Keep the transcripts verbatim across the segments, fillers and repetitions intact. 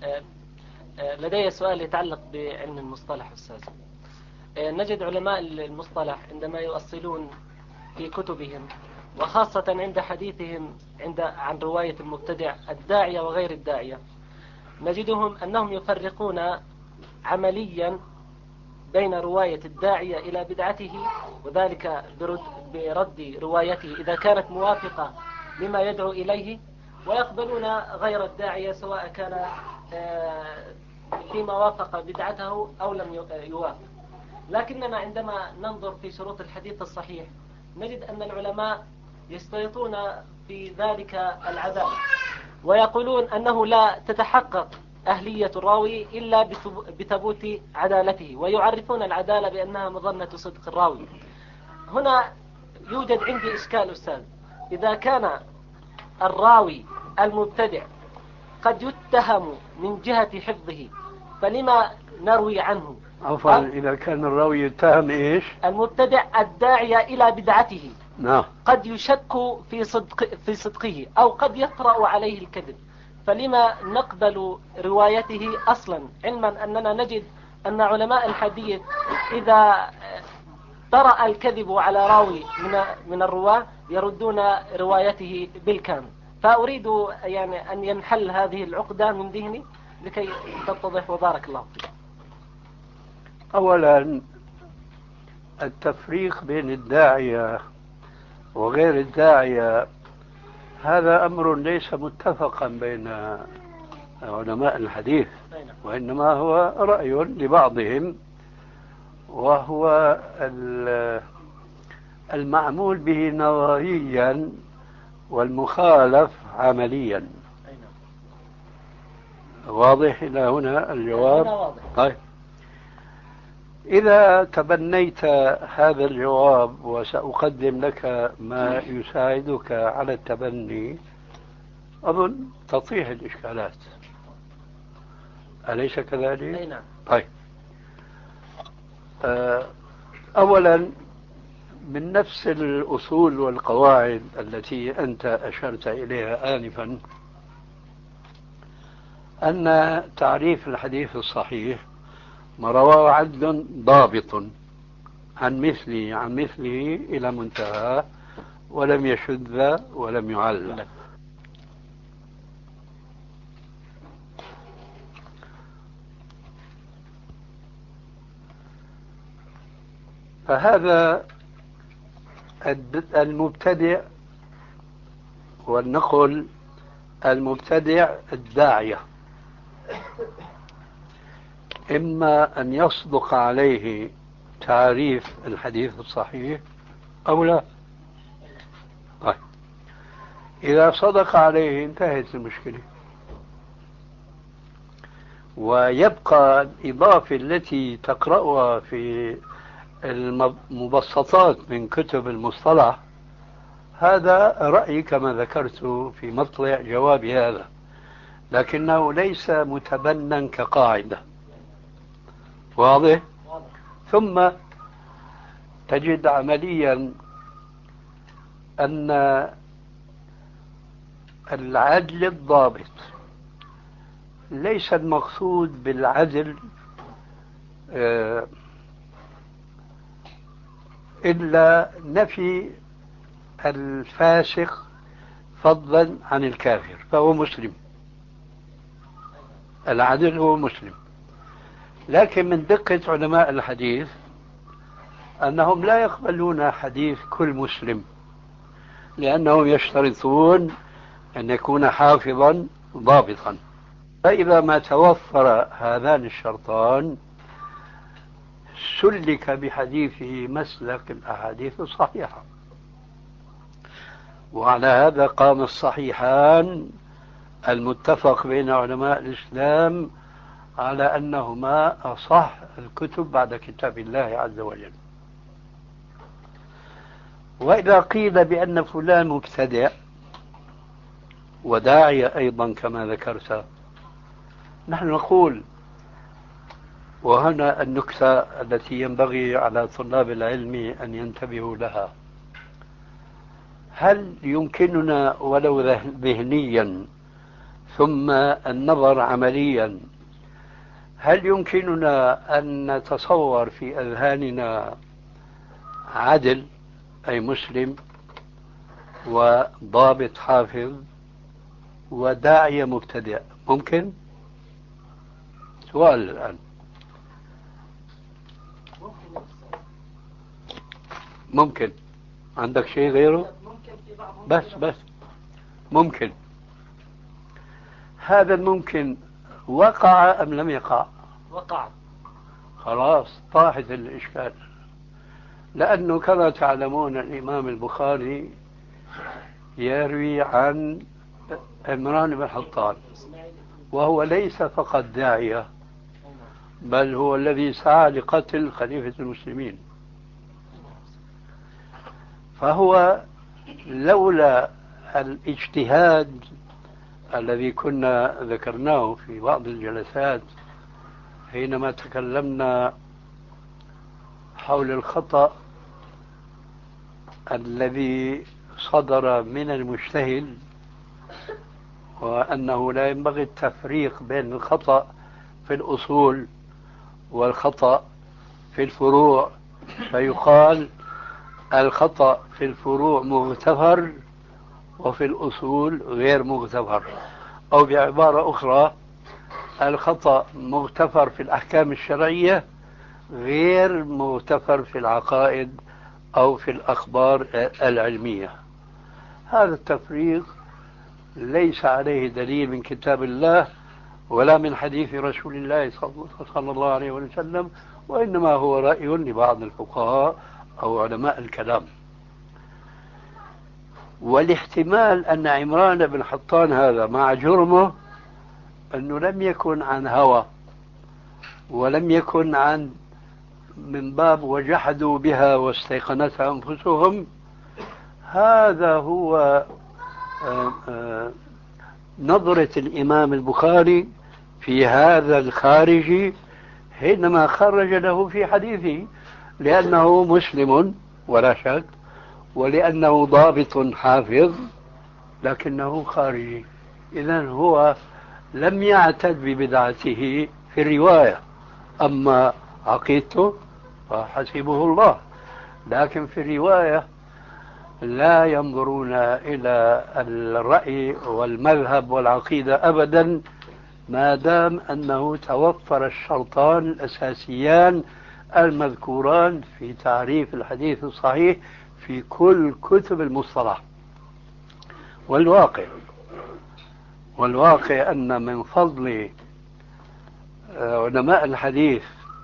لدي سؤال يتعلق بعلم المصطلح أستاذ. نجد علماء المصطلح عندما يؤصلون في كتبهم وخاصة عند حديثهم عند عن رواية المبتدع الداعية وغير الداعية، نجدهم أنهم يفرقون عمليا بين رواية الداعية إلى بدعته وذلك برد, برد روايته إذا كانت موافقة لما يدعو إليه، ويقبلون غير الداعية سواء كان فيما وافق بدعته أو لم يوافق. لكننا عندما ننظر في شروط الحديث الصحيح نجد أن العلماء يشترطون في ذلك العدالة، ويقولون أنه لا تتحقق أهلية الراوي إلا بثبوت عدالته، ويعرفون العدالة بأنها مظنة صدق الراوي. هنا يوجد عندي إشكال أستاذ، إذا كان الراوي المبتدع قد يتهم من جهة حفظه فلما نروي عنه؟ عفوا، إذا كان الراوي يتهم إيش؟ المبتدع الداعية إلى بدعته نعم، قد يشك في صدق في صدقه أو قد يطرأ عليه الكذب، فلما نقبل روايته أصلا، علما أننا نجد أن علماء الحديث إذا طرأ الكذب على راوي من من الرواة يردون روايته بالكامل. فأريد يعني أن ينحل هذه العقدة من ذهني لكي تتضح وبارك الله فيك. أولا، التفريق بين الداعية وغير الداعية هذا أمر ليس متفقا بين علماء الحديث، وإنما هو رأي لبعضهم، وهو المعمول به نظريا والمخالف عمليا. واضح إلى هنا الجواب؟ طيب، إذا تبنيت هذا الجواب وسأقدم لك ما يساعدك على التبني أظن تطيح الإشكالات، أليس كذلك؟ أي نعم. طيب، أولا من نفس الأصول والقواعد التي أنت أشرت إليها آنفا، أن تعريف الحديث الصحيح ما رواه عدل ضابط عن مثله عن مثله إلى منتهى ولم يشذ ولم يعل. فهذا المبتدع، ولنقل المبتدع الداعية، إما أن يصدق عليه تعريف الحديث الصحيح أو لا. طيب، إذا صدق عليه انتهت المشكلة، ويبقى الإضافة التي تقرأها في المبسطات من كتب المصطلح. هذا رأيي كما ذكرت في مطلع جواب هذا، لكنه ليس متبنى كقاعدة. واضح؟ ثم تجد عمليا أن العدل الضابط ليس المقصود بالعدل آه إلا نفي الفاسق فضلا عن الكافر، فهو مسلم. العدل هو مسلم. لكن من دقة علماء الحديث أنهم لا يقبلون حديث كل مسلم، لأنهم يشترطون أن يكون حافظا ضابطا. فإذا ما توفر هذان الشرطان سلك بحديثه مسلك الأحاديث الصحيحة. وعلى هذا قام الصحيحان المتفق بين علماء الإسلام على أنهما أصح الكتب بعد كتاب الله عز وجل. وإذا قيل بأن فلان مبتدع وداعية أيضا كما ذكرت، نحن نقول، وهنا النكتة التي ينبغي على طلاب العلم أن ينتبهوا لها: هل يمكننا ولو ذهنيا ثم النظر عمليا. هل يمكننا أن نتصور في أذهاننا عدل أي مسلم وضابط حافظ وداعية مبتدئ؟ ممكن؟ سؤال الآن. ممكن. عندك شيء غيره؟ بس بس ممكن. هذا الممكن وقع أم لم يقع؟ وقع. خلاص طاحت الإشكال. لأنه كما تعلمون الإمام البخاري يروي عن عمران بن حطان، وهو ليس فقط داعية، بل هو الذي سعى لقتل خليفة المسلمين. فهو لولا الاجتهاد الذي كنا ذكرناه في بعض الجلسات حينما تكلمنا حول الخطأ الذي صدر من المجتهد، وأنه لا ينبغي التفريق بين الخطأ في الأصول والخطأ في الفروع، فيقال الخطأ في الفروع مغتفر وفي الأصول غير مغتفر، أو بعبارة أخرى الخطأ مغتفر في الأحكام الشرعية غير مغتفر في العقائد أو في الأخبار العلمية. هذا التفريق ليس عليه دليل من كتاب الله ولا من حديث رسول الله صلى الله عليه وسلم، وإنما هو رأي لبعض الفقهاء أو علماء الكلام. والاحتمال أن عمران بن حطان هذا مع جرمه أنه لم يكن عن هوى ولم يكن عن من باب وجحدوا بها واستيقنتها أنفسهم، هذا هو آآ آآ نظرة الإمام البخاري في هذا الخارجي حينما خرج له في حديثه، لأنه مسلم ولا شك، ولأنه ضابط حافظ، لكنه خارجي. إذن هو لم يعتد ببدعته في الرواية، أما عقيدته فحسبه الله. لكن في الرواية لا ينظرون إلى الرأي والمذهب والعقيدة أبدا، ما دام أنه توفر الشرطان الأساسيان المذكوران في تعريف الحديث الصحيح في كل كتب المصطلح. والواقع والواقع أن من فضل علماء الحديث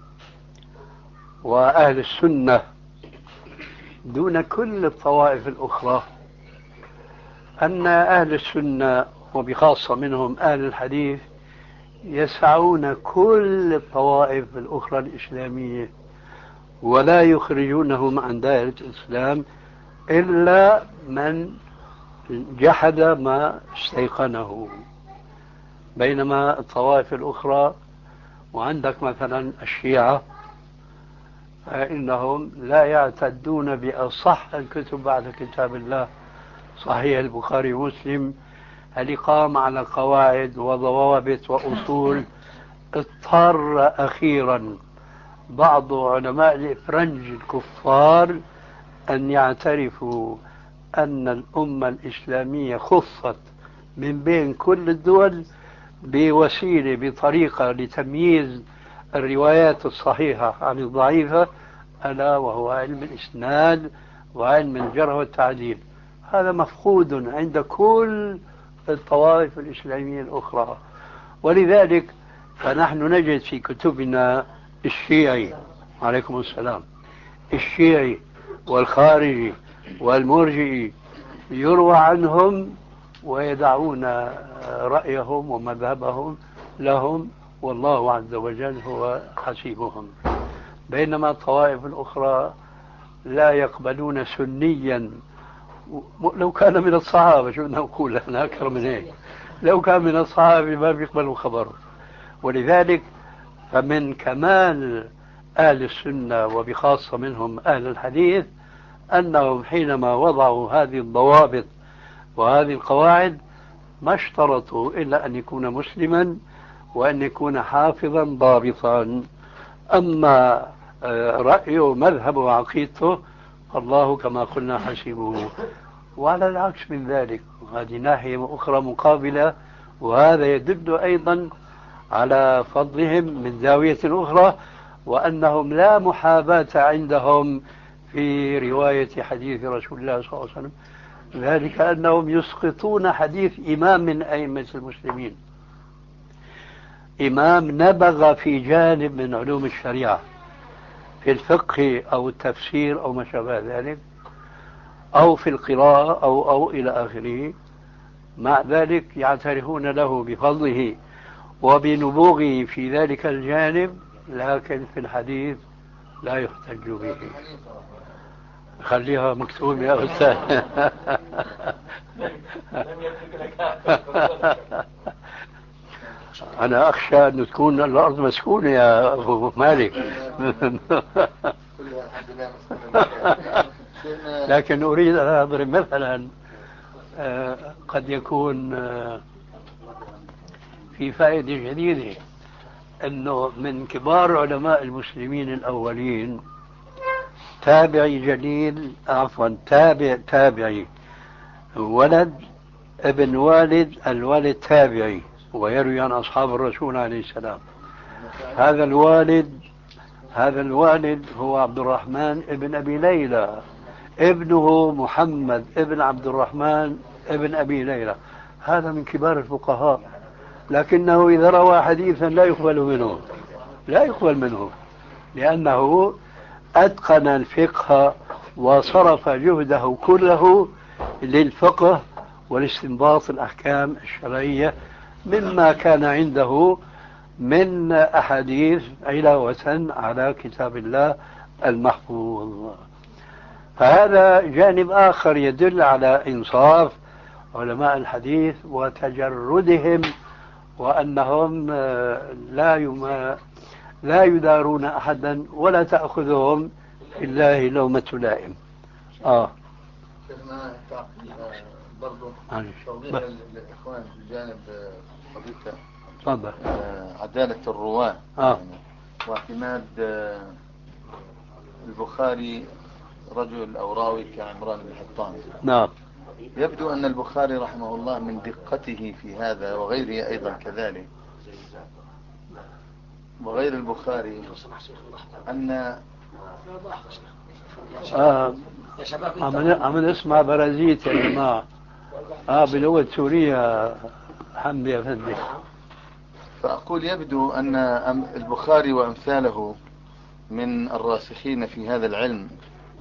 وأهل السنة دون كل الطوائف الأخرى أن أهل السنة وبخاصة منهم أهل الحديث يسعون كل الطوائف الأخرى الإسلامية ولا يخرجونهم عن دائرة الإسلام إلا من جحد ما استيقنه. بينما الطوائف الأخرى، وعندك مثلا الشيعة، فإنهم لا يعتدون بأصح الكتب بعد كتاب الله صحيح البخاري ومسلم الإقامة على قواعد وضوابط وأصول. اضطر أخيرا بعض علماء الإفرنج الكفار أن يعترفوا أن الأمة الإسلامية خصت من بين كل الدول بوسيلة بطريقة لتمييز الروايات الصحيحة عن الضعيفة، ألا وهو علم الإسناد وعلم الجرح والتعديل. هذا مفقود عند كل الطوائف الإسلامية الأخرى. ولذلك فنحن نجد في كتبنا الشيعي عليكم السلام الشيعي والخارجي والمرجئي يروى عنهم ويدعون رأيهم ومذهبهم لهم، والله عز وجل هو حسيبهم. بينما الطوائف الأخرى لا يقبلون سنيا لو كان من الصحابة. شو نقول احنا أكثر من هيك؟ لو كان من الصحابة ما بيقبلوا خبره. ولذلك فمن كمال أهل السنة وبخاصة منهم أهل الحديث أنهم حينما وضعوا هذه الضوابط وهذه القواعد ما اشترطوا إلا أن يكون مسلما وأن يكون حافظا ضابطا. أما رأيه مذهبه وعقيدته الله كما قلنا حسبه. وعلى العكس من ذلك، هذه ناحية أخرى مقابلة، وهذا يدل أيضا على فضلهم من زاوية أخرى، وأنهم لا محاباة عندهم في رواية حديث رسول الله صلى الله عليه وسلم، ذلك أنهم يسقطون حديث إمام من أئمة المسلمين، إمام نبغ في جانب من علوم الشريعة في الفقه أو التفسير أو ما شابه ذلك، أو في القراءة أو أو إلى آخره، مع ذلك يعترفون له بفضله وبنبوغه في ذلك الجانب، لكن في الحديث لا يحتج به. خليها مكتوب يا أستاذ. أنا أخشى أن تكون الأرض مسكونة يا أبو مالك. لكن أريد أن أضرب مثلا قد يكون في فائدة جديدة، أنه من كبار علماء المسلمين الأولين تابعي جليل، عفوا تابع تابعي ولد ابن والد الوالد تابعي، ويروي عن أصحاب الرسول عليه السلام. هذا الوالد هذا الوالد هو عبد الرحمن ابن أبي ليلى، ابنه محمد ابن عبد الرحمن ابن أبي ليلى، هذا من كبار الفقهاء، لكنه إذا روى حديثا لا يقبل منه لا يقبل منه لأنه أتقن الفقه وصرف جهده كله للفقه والاستنباط الأحكام الشرعية مما كان عنده من أحاديث علاوة على كتاب الله المحفوظ. فهذا جانب آخر يدل على إنصاف علماء الحديث وتجردهم، وأنهم لا يما لا يدارون أحدا ولا تأخذهم في الله لومة لائم. آه برضو توضيح للإخوان بجانب قضية تفضل عدالة الرواة آه. واعتماد البخاري رجل أو راوي كعمران بن حطان. نعم. يبدو أن البخاري رحمه الله من دقته في هذا وغيره أيضا كذلك، وغير البخاري، أن آه عم نسمع برازيت يا جماعة آه بلغة سوريا حمدي يا فندم. فأقول يبدو أن البخاري وأمثاله من الراسخين في هذا العلم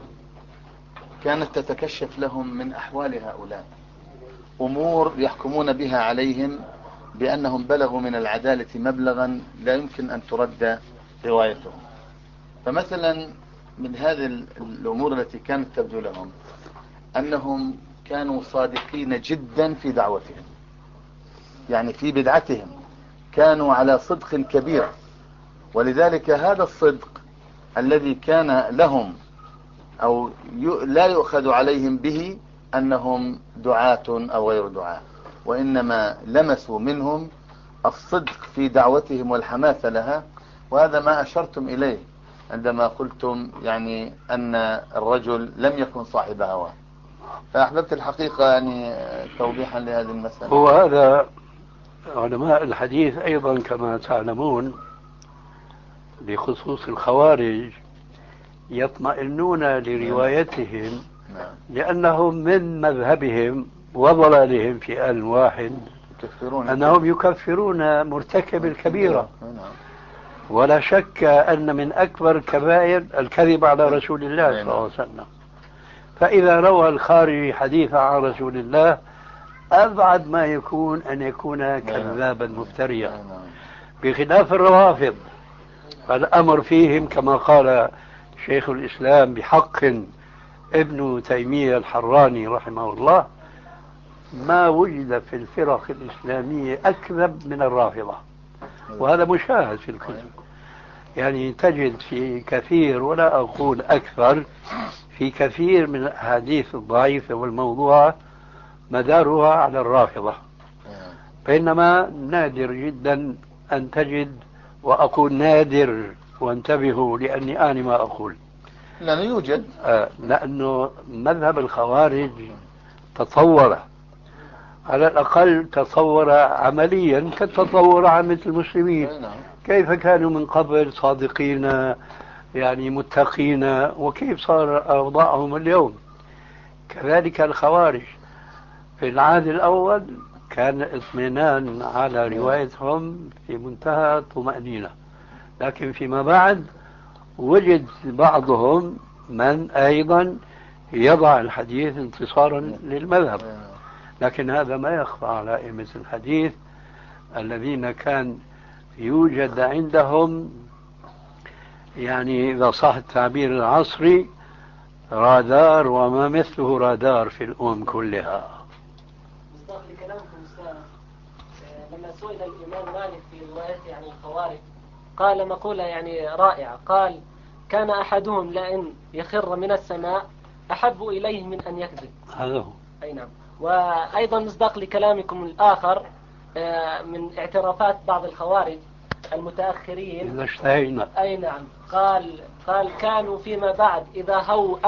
كانت تتكشف لهم من أحوال هؤلاء أمور يحكمون بها عليهم بأنهم بلغوا من العدالة مبلغا لا يمكن أن ترد روايتهم. فمثلا من هذه الأمور التي كانت تبدو لهم أنهم كانوا صادقين جدا في دعوتهم، يعني في بدعتهم كانوا على صدق كبير، ولذلك هذا الصدق الذي كان لهم أو لا يؤخذ عليهم به أنهم دعاة أو غير دعاة، وإنما لمسوا منهم الصدق في دعوتهم والحماس لها. وهذا ما أشرتم إليه عندما قلتم يعني أن الرجل لم يكن صاحب هوى، فأحببت الحقيقة يعني توضيحا لهذه المسألة. هو هذا علماء الحديث أيضا كما تعلمون بخصوص الخوارج يطمئنون لروايتهم لأنهم من مذهبهم وضلالهم في آن واحد أنهم يكفرون مرتكب الكبيرة، ولا شك أن من أكبر الكبائر الكذب على رسول الله صلى الله عليه وسلم. فإذا روى الخارجي حديثا عن رسول الله أبعد ما يكون أن يكون كذابا مفتريا، بخلاف الروافض فالأمر فيهم كما قال شيخ الإسلام بحق ابن تيمية الحراني رحمه الله: ما وجد في الفرق الإسلامية أكذب من الرافضة. وهذا مشاهد في الكتب، يعني تجد في كثير ولا أقول أكثر في كثير من الأحاديث الضعيفة والموضوعة مدارها على الرافضة، بينما نادر جدا أن تجد، وأقول نادر وانتبهوا لأني آني ما أقول، لأنه يوجد. آه لأنه مذهب الخوارج تطور، على الأقل تطور عمليا كالتطور عامة المسلمين. كيف كانوا من قبل صادقين يعني متقين، وكيف صار أوضاعهم اليوم. كذلك الخوارج في العهد الأول كان اطمئنان على روايتهم في منتهى الطمأنينة، لكن فيما بعد وجد بعضهم من أيضا يضع الحديث انتصارا للمذهب، لكن هذا ما يخفى على أئمة الحديث الذين كان يوجد عندهم يعني إذا صح التعبير العصري رادار وما مثله رادار في الأمم كلها. مصداق لكلامكم أستاذ، لما سئل الإمام مالك في روايته عن الخوارج قال مقولة يعني رائعة، قال: كان أحدهم لأن يخر من السماء أحب إليه من أن يكذب. هذا هو. أي نعم. وأيضا مصداق لكلامكم الآخر من اعترافات بعض الخوارج المتأخرين، إذا اشتهينا. أي نعم، قال قال كانوا فيما بعد إذا هو